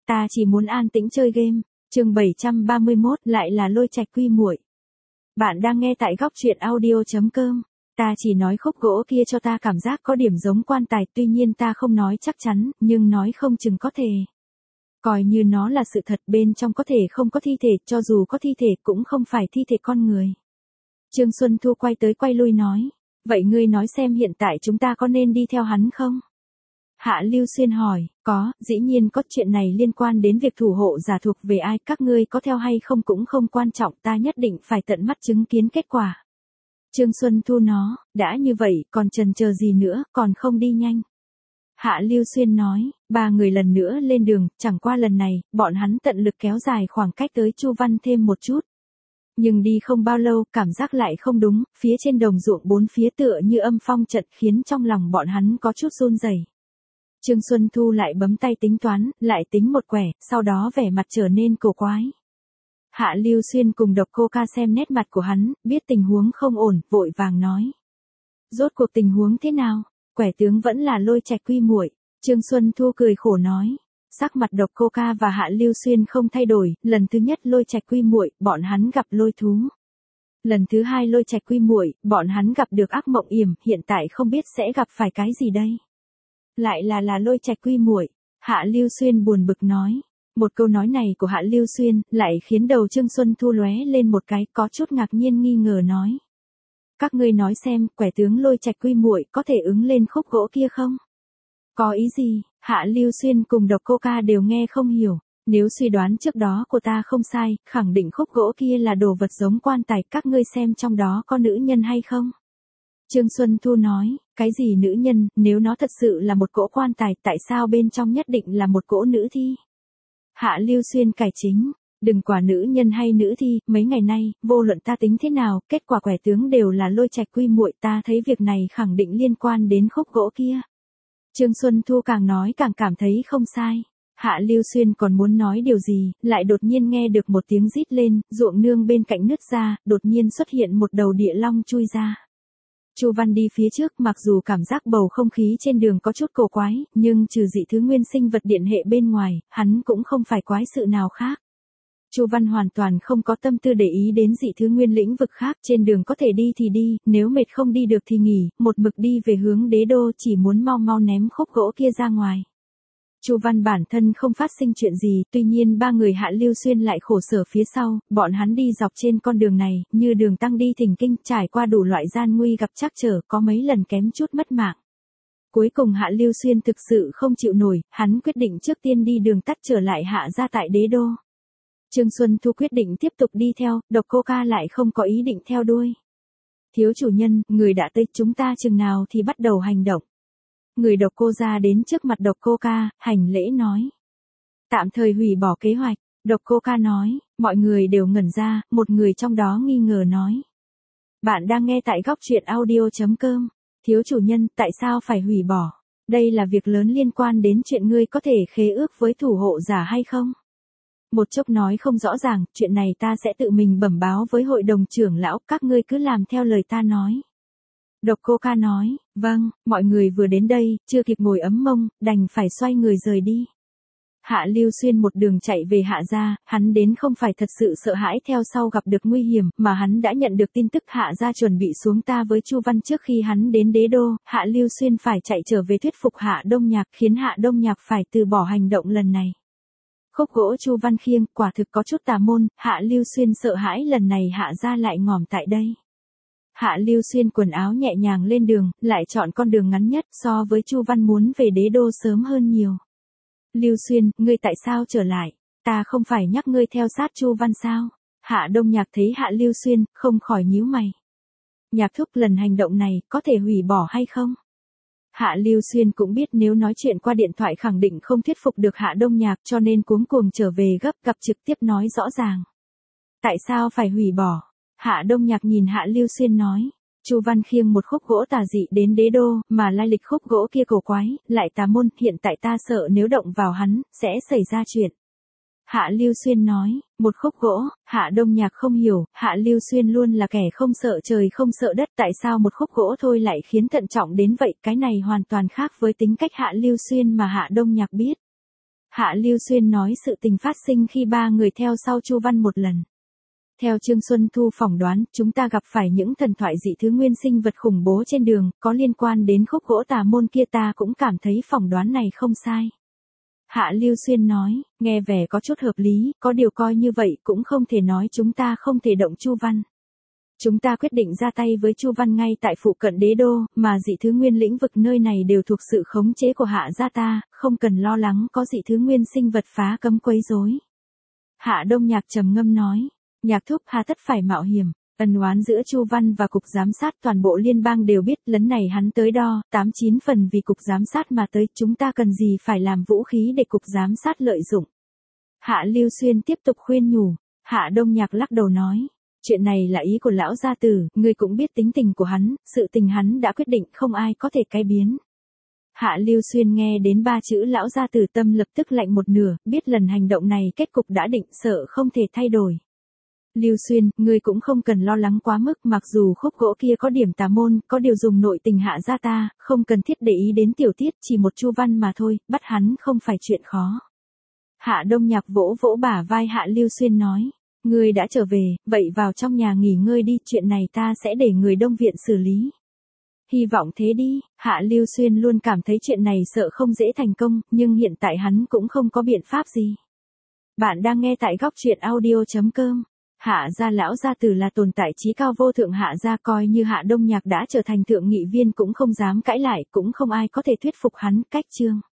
Ta chỉ muốn an tĩnh chơi game. Chương 731 lại là Lôi Trạch Quy muội. Bạn đang nghe tại góc truyện audio.com. Ta chỉ nói khúc gỗ kia cho ta cảm giác có điểm giống quan tài, tuy nhiên ta không nói chắc chắn, nhưng nói không chừng có thể. Coi như nó là sự thật, bên trong có thể không có thi thể, cho dù có thi thể cũng không phải thi thể con người. Trương Xuân Thu quay tới quay lui nói. Vậy ngươi nói xem hiện tại chúng ta có nên đi theo hắn không? Hạ Lưu Xuyên hỏi, có, dĩ nhiên có, chuyện này liên quan đến việc thủ hộ giả thuộc về ai, các ngươi có theo hay không cũng không quan trọng, ta nhất định phải tận mắt chứng kiến kết quả. Trương Xuân Thu nó, đã như vậy, còn chần chờ gì nữa, còn không đi nhanh. Hạ Lưu Xuyên nói, ba người lần nữa lên đường, chẳng qua lần này, bọn hắn tận lực kéo dài khoảng cách tới Chu Văn thêm một chút. Nhưng đi không bao lâu, cảm giác lại không đúng, phía trên đồng ruộng bốn phía tựa như âm phong trận khiến trong lòng bọn hắn có chút run rẩy. Trương Xuân Thu lại bấm tay tính toán, lại tính một quẻ, sau đó vẻ mặt trở nên cổ quái. Hạ Lưu Xuyên cùng Độc Cô Ca xem nét mặt của hắn, biết tình huống không ổn, vội vàng nói. Rốt cuộc tình huống thế nào? Quẻ tướng vẫn là Lôi Trạch Quy muội. Trương Xuân Thu cười khổ nói. Sắc mặt Độc Cô Ca và Hạ Lưu Xuyên không thay đổi, lần thứ nhất Lôi Trạch Quy muội, bọn hắn gặp lôi thú. Lần thứ hai Lôi Trạch Quy muội, bọn hắn gặp được ác mộng yểm, hiện tại không biết sẽ gặp phải cái gì đây. Lại là Lôi Trạch Quy muội. Hạ Lưu Xuyên buồn bực nói. Một câu nói này của Hạ Lưu Xuyên lại khiến đầu Trương Xuân Thu lóe lên một cái, có chút ngạc nhiên nghi ngờ nói. Các ngươi nói xem, quẻ tướng Lôi Trạch Quy muội có thể ứng lên khúc gỗ kia không? Có ý gì? Hạ Lưu Xuyên cùng Độc Cô Ca đều nghe không hiểu. Nếu suy đoán trước đó của ta không sai, khẳng định khúc gỗ kia là đồ vật giống quan tài, các ngươi xem trong đó có nữ nhân hay không? Trương Xuân Thu nói, cái gì nữ nhân, nếu nó thật sự là một cỗ quan tài, tại sao bên trong nhất định là một cỗ nữ thi? Hạ Lưu Xuyên cải chính, đừng quả nữ nhân hay nữ thi, mấy ngày nay, vô luận ta tính thế nào, kết quả quẻ tướng đều là Lôi Trạch Quy muội, ta thấy việc này khẳng định liên quan đến khúc gỗ kia. Trương Xuân Thu càng nói càng cảm thấy không sai. Hạ Lưu Xuyên còn muốn nói điều gì, lại đột nhiên nghe được một tiếng rít lên, ruộng nương bên cạnh nứt ra, đột nhiên xuất hiện một đầu địa long chui ra. Chu Văn đi phía trước, mặc dù cảm giác bầu không khí trên đường có chút cổ quái, nhưng trừ dị thứ nguyên sinh vật điện hệ bên ngoài, hắn cũng không phải quái sự nào khác. Chu Văn hoàn toàn không có tâm tư để ý đến dị thứ nguyên lĩnh vực khác, trên đường có thể đi thì đi, nếu mệt không đi được thì nghỉ, một mực đi về hướng đế đô, chỉ muốn mau mau ném khúc gỗ kia ra ngoài. Chu Văn bản thân không phát sinh chuyện gì, tuy nhiên ba người Hạ Lưu Xuyên lại khổ sở phía sau, bọn hắn đi dọc trên con đường này, như đường tăng đi thỉnh kinh, trải qua đủ loại gian nguy gặp trắc trở, có mấy lần kém chút mất mạng. Cuối cùng Hạ Lưu Xuyên thực sự không chịu nổi, hắn quyết định trước tiên đi đường tắt trở lại hạ ra tại đế đô. Trương Xuân Thu quyết định tiếp tục đi theo, Độc Cô Ca lại không có ý định theo đuôi. Thiếu chủ nhân, người đã tới, chúng ta chừng nào thì bắt đầu hành động. Người Độc Cô ra đến trước mặt Độc Cô Ca, hành lễ nói. Tạm thời hủy bỏ kế hoạch, Độc Cô Ca nói, mọi người đều ngẩn ra, một người trong đó nghi ngờ nói. Bạn đang nghe tại góc truyện audio.com, thiếu chủ nhân, tại sao phải hủy bỏ? Đây là việc lớn liên quan đến chuyện ngươi có thể khế ước với thủ hộ giả hay không? Một chốc nói không rõ ràng, chuyện này ta sẽ tự mình bẩm báo với hội đồng trưởng lão, các ngươi cứ làm theo lời ta nói. Độc Cô Ca nói, vâng, mọi người vừa đến đây, chưa kịp ngồi ấm mông, đành phải xoay người rời đi. Hạ Lưu Xuyên một đường chạy về hạ gia, hắn đến không phải thật sự sợ hãi theo sau gặp được nguy hiểm, mà hắn đã nhận được tin tức hạ gia chuẩn bị xuống ta với Chu Văn trước khi hắn đến đế đô, Hạ Lưu Xuyên phải chạy trở về thuyết phục Hạ Đông Nhạc, khiến Hạ Đông Nhạc phải từ bỏ hành động lần này. Khúc gỗ Chu Văn khiêng, quả thực có chút tà môn, Hạ Lưu Xuyên sợ hãi lần này hạ gia lại ngỏm tại đây. Hạ Lưu Xuyên quần áo nhẹ nhàng lên đường, lại chọn con đường ngắn nhất, so với Chu Văn muốn về đế đô sớm hơn nhiều. Lưu Xuyên, ngươi tại sao trở lại? Ta không phải nhắc ngươi theo sát Chu Văn sao? Hạ Đông Nhạc thấy Hạ Lưu Xuyên, không khỏi nhíu mày. Nhạc thúc, lần hành động này, có thể hủy bỏ hay không? Hạ Lưu Xuyên cũng biết nếu nói chuyện qua điện thoại khẳng định không thuyết phục được Hạ Đông Nhạc, cho nên cuống cuồng trở về gấp, gặp trực tiếp nói rõ ràng. Tại sao phải hủy bỏ? Hạ Đông Nhạc nhìn Hạ Lưu Xuyên nói. Chu Văn khiêng một khúc gỗ tà dị đến đế đô, mà lai lịch khúc gỗ kia cổ quái, lại tà môn, hiện tại ta sợ nếu động vào hắn, sẽ xảy ra chuyện. Hạ Lưu Xuyên nói, một khúc gỗ, Hạ Đông Nhạc không hiểu, Hạ Lưu Xuyên luôn là kẻ không sợ trời không sợ đất, tại sao một khúc gỗ thôi lại khiến thận trọng đến vậy, cái này hoàn toàn khác với tính cách Hạ Lưu Xuyên mà Hạ Đông Nhạc biết. Hạ Lưu Xuyên nói sự tình phát sinh khi ba người theo sau Chu Văn một lần. Theo Trương Xuân Thu phỏng đoán, chúng ta gặp phải những thần thoại dị thứ nguyên sinh vật khủng bố trên đường, có liên quan đến khúc gỗ tà môn kia, ta cũng cảm thấy phỏng đoán này không sai. Hạ Lưu Xuyên nói, nghe vẻ có chút hợp lý, có điều coi như vậy cũng không thể nói chúng ta không thể động Chu Văn. Chúng ta quyết định ra tay với Chu Văn ngay tại phụ cận đế đô, mà dị thứ nguyên lĩnh vực nơi này đều thuộc sự khống chế của Hạ gia ta, không cần lo lắng có dị thứ nguyên sinh vật phá cấm quấy rối. Hạ Đông Nhạc trầm ngâm nói, Nhạc thúc hà tất phải mạo hiểm. Ân oán giữa Chu Văn và cục giám sát toàn bộ liên bang đều biết, lần này hắn tới đo, 89 phần vì cục giám sát mà tới, chúng ta cần gì phải làm vũ khí để cục giám sát lợi dụng. Hạ Lưu Xuyên tiếp tục khuyên nhủ. Hạ Đông Nhạc lắc đầu nói, chuyện này là ý của lão gia tử, ngươi cũng biết tính tình của hắn, sự tình hắn đã quyết định không ai có thể cải biến. Hạ Lưu Xuyên nghe đến ba chữ lão gia tử tâm lập tức lạnh một nửa, biết lần hành động này kết cục đã định, sợ không thể thay đổi. Lưu Xuyên, ngươi cũng không cần lo lắng quá mức, mặc dù khúc gỗ kia có điểm tà môn, có điều dùng nội tình Hạ gia ta, không cần thiết để ý đến tiểu tiết, chỉ một Chu Văn mà thôi, bắt hắn không phải chuyện khó. Hạ Đông Nhạc vỗ vỗ bả vai Hạ Lưu Xuyên nói, ngươi đã trở về, vậy vào trong nhà nghỉ ngơi đi, chuyện này ta sẽ để người Đông viện xử lý. Hy vọng thế đi. Hạ Lưu Xuyên luôn cảm thấy chuyện này sợ không dễ thành công, nhưng hiện tại hắn cũng không có biện pháp gì. Bạn đang nghe tại góc truyện audio.com. Hạ gia lão gia tử là tồn tại chí cao vô thượng, Hạ gia coi như Hạ Đông Nhạc đã trở thành thượng nghị viên cũng không dám cãi lại, cũng không ai có thể thuyết phục hắn. Cách chương